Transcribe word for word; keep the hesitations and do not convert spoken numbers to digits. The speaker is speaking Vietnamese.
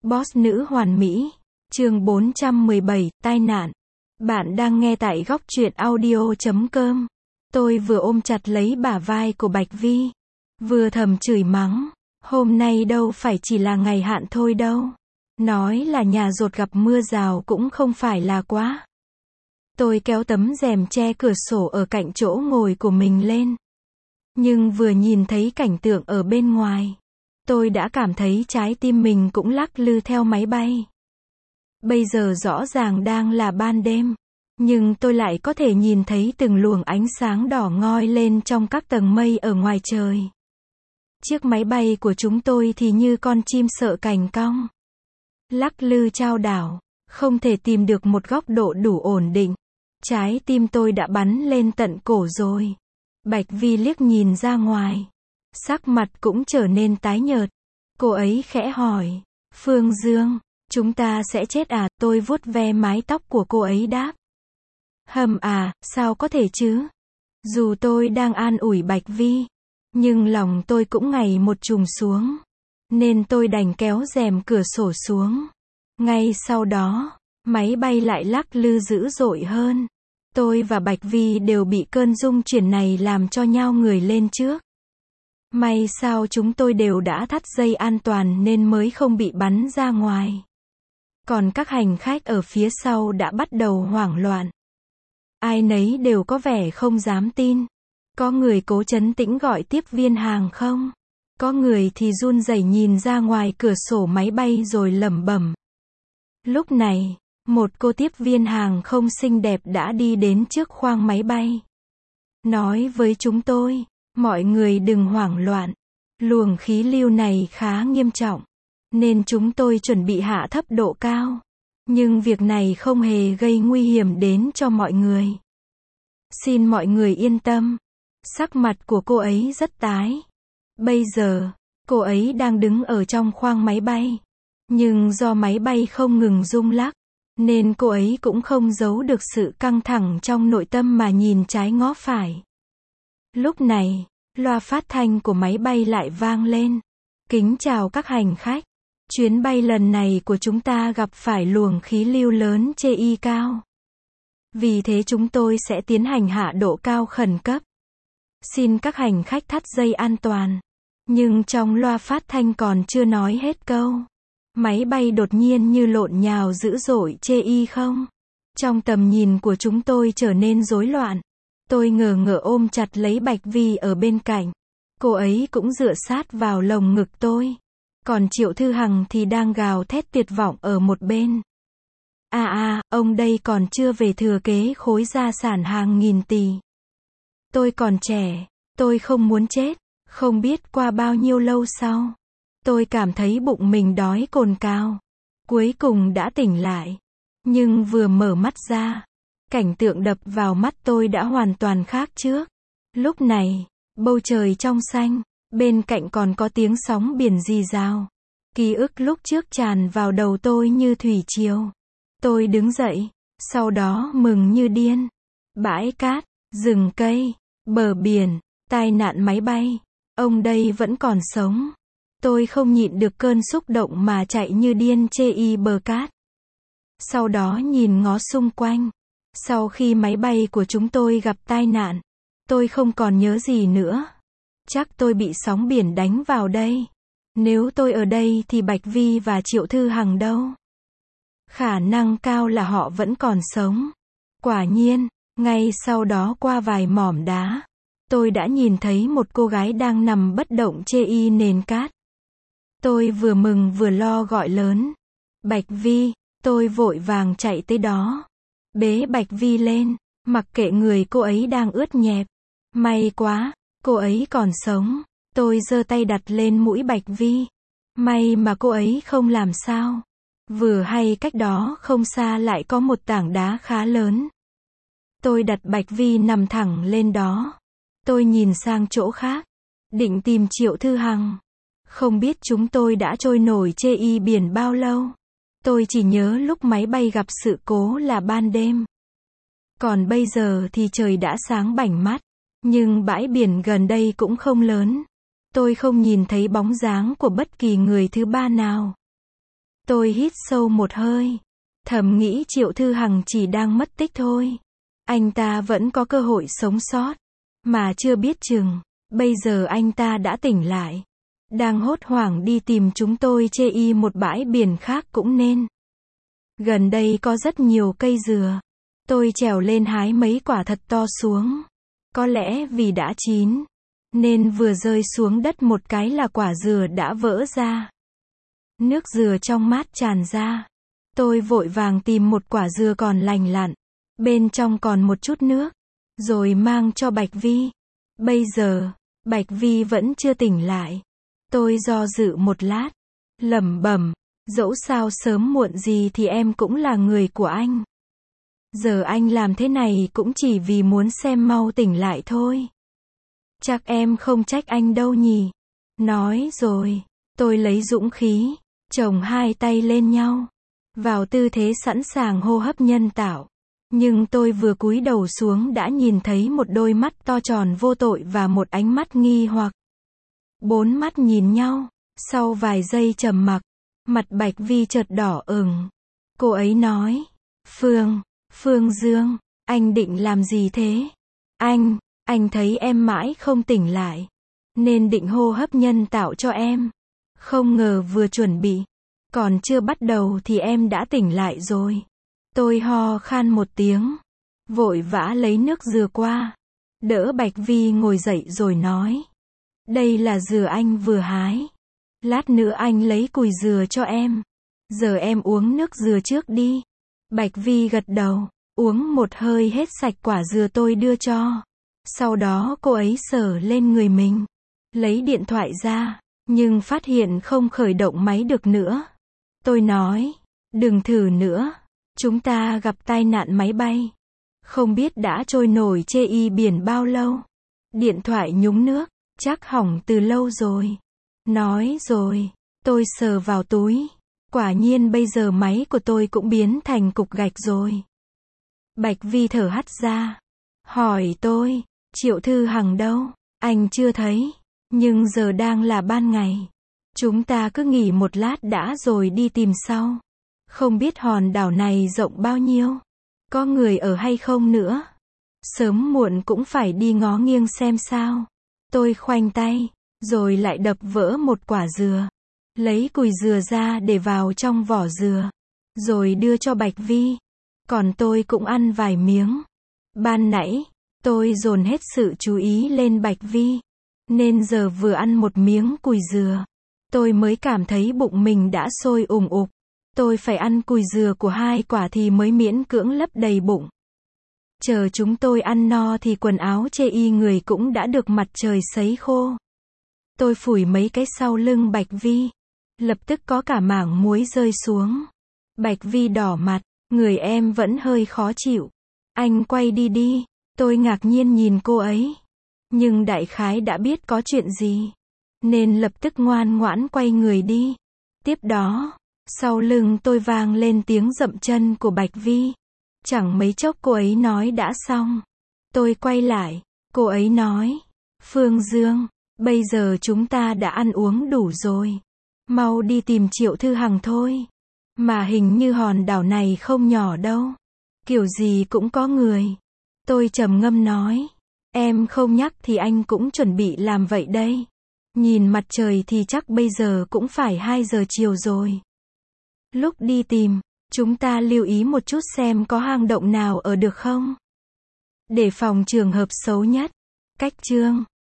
Boss nữ hoàn mỹ. Chương bốn trăm mười bảy, tai nạn. Bạn đang nghe tại góc truyện audio chấm com. Tôi vừa ôm chặt lấy bả vai của Bạch Vi, vừa thầm chửi mắng. Hôm nay đâu phải chỉ là ngày hạn thôi đâu. Nói là nhà dột gặp mưa rào cũng không phải là quá. Tôi kéo tấm rèm che cửa sổ ở cạnh chỗ ngồi của mình lên. Nhưng vừa nhìn thấy cảnh tượng ở bên ngoài, tôi đã cảm thấy trái tim mình cũng lắc lư theo máy bay. Bây giờ rõ ràng đang là ban đêm, nhưng tôi lại có thể nhìn thấy từng luồng ánh sáng đỏ ngoi lên trong các tầng mây ở ngoài trời. Chiếc máy bay của chúng tôi thì như con chim sợ cành cong, lắc lư chao đảo, không thể tìm được một góc độ đủ ổn định. Trái tim tôi đã bắn lên tận cổ rồi. Bạch Vi liếc nhìn ra ngoài, sắc mặt cũng trở nên tái nhợt. Cô ấy khẽ hỏi, Phương Dương, chúng ta sẽ chết à? Tôi vuốt ve mái tóc của cô ấy đáp. Hầm à, sao có thể chứ? Dù tôi đang an ủi Bạch Vi, nhưng lòng tôi cũng ngày một trùng xuống, nên tôi đành kéo rèm cửa sổ xuống. Ngay sau đó, máy bay lại lắc lư dữ dội hơn. Tôi và Bạch Vi đều bị cơn rung chuyển này làm cho nhao người lên trước. May sao chúng tôi đều đã thắt dây an toàn nên mới không bị bắn ra ngoài. Còn các hành khách ở phía sau đã bắt đầu hoảng loạn. Ai nấy đều có vẻ không dám tin. Có người cố trấn tĩnh gọi tiếp viên hàng không. Có người thì run rẩy nhìn ra ngoài cửa sổ máy bay rồi lẩm bẩm. Lúc này, một cô tiếp viên hàng không xinh đẹp đã đi đến trước khoang máy bay. Nói với chúng tôi, mọi người đừng hoảng loạn. Luồng khí lưu này khá nghiêm trọng, nên chúng tôi chuẩn bị hạ thấp độ cao. Nhưng việc này không hề gây nguy hiểm đến cho mọi người. Xin mọi người yên tâm. Sắc mặt của cô ấy rất tái. Bây giờ, cô ấy đang đứng ở trong khoang máy bay. Nhưng do máy bay không ngừng rung lắc, nên cô ấy cũng không giấu được sự căng thẳng trong nội tâm mà nhìn trái ngó phải. Lúc này, loa phát thanh của máy bay lại vang lên. Kính chào các hành khách. Chuyến bay lần này của chúng ta gặp phải luồng khí lưu lớn chê y cao. Vì thế chúng tôi sẽ tiến hành hạ độ cao khẩn cấp. Xin các hành khách thắt dây an toàn. Nhưng trong loa phát thanh còn chưa nói hết câu, máy bay đột nhiên như lộn nhào dữ dội chê y không. Trong tầm nhìn của chúng tôi trở nên rối loạn. Tôi ngờ ngợ ôm chặt lấy Bạch Vi ở bên cạnh. Cô ấy cũng dựa sát vào lồng ngực tôi. Còn Triệu Thư Hằng thì đang gào thét tuyệt vọng ở một bên. À à, ông đây còn chưa về thừa kế khối gia sản hàng nghìn tỷ. Tôi còn trẻ, tôi không muốn chết. Không biết qua bao nhiêu lâu sau, tôi cảm thấy bụng mình đói cồn cào. Cuối cùng đã tỉnh lại. Nhưng vừa mở mắt ra, cảnh tượng đập vào mắt tôi đã hoàn toàn khác trước. Lúc này, bầu trời trong xanh, bên cạnh còn có tiếng sóng biển rì rào. Ký ức lúc trước tràn vào đầu tôi như thủy triều. Tôi đứng dậy, sau đó mừng như điên. Bãi cát, rừng cây, bờ biển, tai nạn máy bay. Ông đây vẫn còn sống. Tôi không nhịn được cơn xúc động mà chạy như điên chê y bờ cát. Sau đó nhìn ngó xung quanh. Sau khi máy bay của chúng tôi gặp tai nạn, tôi không còn nhớ gì nữa. Chắc tôi bị sóng biển đánh vào đây. Nếu tôi ở đây thì Bạch Vi và Triệu Thư Hằng đâu? Khả năng cao là họ vẫn còn sống. Quả nhiên, ngay sau đó qua vài mỏm đá, tôi đã nhìn thấy một cô gái đang nằm bất động chê y nền cát. Tôi vừa mừng vừa lo gọi lớn. Bạch Vi, tôi vội vàng chạy tới đó. Bế Bạch Vi lên, mặc kệ người cô ấy đang ướt nhẹp. May quá, cô ấy còn sống. Tôi giơ tay đặt lên mũi Bạch Vi. May mà cô ấy không làm sao. Vừa hay cách đó không xa lại có một tảng đá khá lớn. Tôi đặt Bạch Vi nằm thẳng lên đó. Tôi nhìn sang chỗ khác, định tìm Triệu Thư Hằng. Không biết chúng tôi đã trôi nổi chê y biển bao lâu. Tôi chỉ nhớ lúc máy bay gặp sự cố là ban đêm. Còn bây giờ thì trời đã sáng bảnh mắt. Nhưng bãi biển gần đây cũng không lớn. Tôi không nhìn thấy bóng dáng của bất kỳ người thứ ba nào. Tôi hít sâu một hơi. Thầm nghĩ Triệu Thư Hằng chỉ đang mất tích thôi. Anh ta vẫn có cơ hội sống sót. Mà chưa biết chừng. Bây giờ anh ta đã tỉnh lại. Đang hốt hoảng đi tìm chúng tôi chê y một bãi biển khác cũng nên. Gần đây có rất nhiều cây dừa. Tôi trèo lên hái mấy quả thật to xuống. Có lẽ vì đã chín. Nên vừa rơi xuống đất một cái là quả dừa đã vỡ ra. Nước dừa trong mát tràn ra. Tôi vội vàng tìm một quả dừa còn lành lặn. Bên trong còn một chút nước. Rồi mang cho Bạch Vi. Bây giờ, Bạch Vi vẫn chưa tỉnh lại. Tôi do dự một lát. Lẩm bẩm, dẫu sao sớm muộn gì thì em cũng là người của anh. Giờ anh làm thế này cũng chỉ vì muốn xem mau tỉnh lại thôi. Chắc em không trách anh đâu nhỉ. Nói rồi, tôi lấy dũng khí, chồng hai tay lên nhau. Vào tư thế sẵn sàng hô hấp nhân tạo. Nhưng tôi vừa cúi đầu xuống đã nhìn thấy một đôi mắt to tròn vô tội và một ánh mắt nghi hoặc. Bốn mắt nhìn nhau. Sau vài giây trầm mặc, mặt Bạch Vi chợt đỏ ửng. Cô ấy nói, Phương, Phương Dương, anh định làm gì thế? Anh, anh thấy em mãi không tỉnh lại. Nên định hô hấp nhân tạo cho em. Không ngờ vừa chuẩn bị. Còn chưa bắt đầu thì em đã tỉnh lại rồi. Tôi ho khan một tiếng. Vội vã lấy nước dừa qua. Đỡ Bạch Vi ngồi dậy rồi nói. Đây là dừa anh vừa hái. Lát nữa anh lấy cùi dừa cho em. Giờ em uống nước dừa trước đi. Bạch Vi gật đầu. Uống một hơi hết sạch quả dừa tôi đưa cho. Sau đó cô ấy sờ lên người mình. Lấy điện thoại ra. Nhưng phát hiện không khởi động máy được nữa. Tôi nói. Đừng thử nữa. Chúng ta gặp tai nạn máy bay. Không biết đã trôi nổi chê y biển bao lâu. Điện thoại nhúng nước. Chắc hỏng từ lâu rồi. Nói rồi. Tôi sờ vào túi. Quả nhiên bây giờ máy của tôi cũng biến thành cục gạch rồi. Bạch Vi thở hắt ra. Hỏi tôi. Triệu Thư Hằng đâu? Anh chưa thấy. Nhưng giờ đang là ban ngày. Chúng ta cứ nghỉ một lát đã rồi đi tìm sau. Không biết hòn đảo này rộng bao nhiêu. Có người ở hay không nữa. Sớm muộn cũng phải đi ngó nghiêng xem sao. Tôi khoanh tay. Rồi lại đập vỡ một quả dừa. Lấy cùi dừa ra để vào trong vỏ dừa. Rồi đưa cho Bạch Vi. Còn tôi cũng ăn vài miếng. Ban nãy, tôi dồn hết sự chú ý lên Bạch Vi. Nên giờ vừa ăn một miếng cùi dừa. Tôi mới cảm thấy bụng mình đã sôi ủng ục. Tôi phải ăn cùi dừa của hai quả thì mới miễn cưỡng lấp đầy bụng. Chờ chúng tôi ăn no thì quần áo chê y người cũng đã được mặt trời sấy khô. Tôi phủi mấy cái sau lưng Bạch Vi. Lập tức có cả mảng muối rơi xuống. Bạch Vi đỏ mặt. Người em vẫn hơi khó chịu. Anh quay đi đi. Tôi ngạc nhiên nhìn cô ấy. Nhưng đại khái đã biết có chuyện gì. Nên lập tức ngoan ngoãn quay người đi. Tiếp đó, sau lưng tôi vang lên tiếng dậm chân của Bạch Vi. Chẳng mấy chốc cô ấy nói đã xong. Tôi quay lại. Cô ấy nói. Phương Dương, bây giờ chúng ta đã ăn uống đủ rồi. Mau đi tìm Triệu Thư Hằng thôi. Mà hình như hòn đảo này không nhỏ đâu. Kiểu gì cũng có người. Tôi trầm ngâm nói. Em không nhắc thì anh cũng chuẩn bị làm vậy đây. Nhìn mặt trời thì chắc bây giờ cũng phải hai giờ chiều rồi. Lúc đi tìm, chúng ta lưu ý một chút xem có hang động nào ở được không. Để phòng trường hợp xấu nhất. Cách chương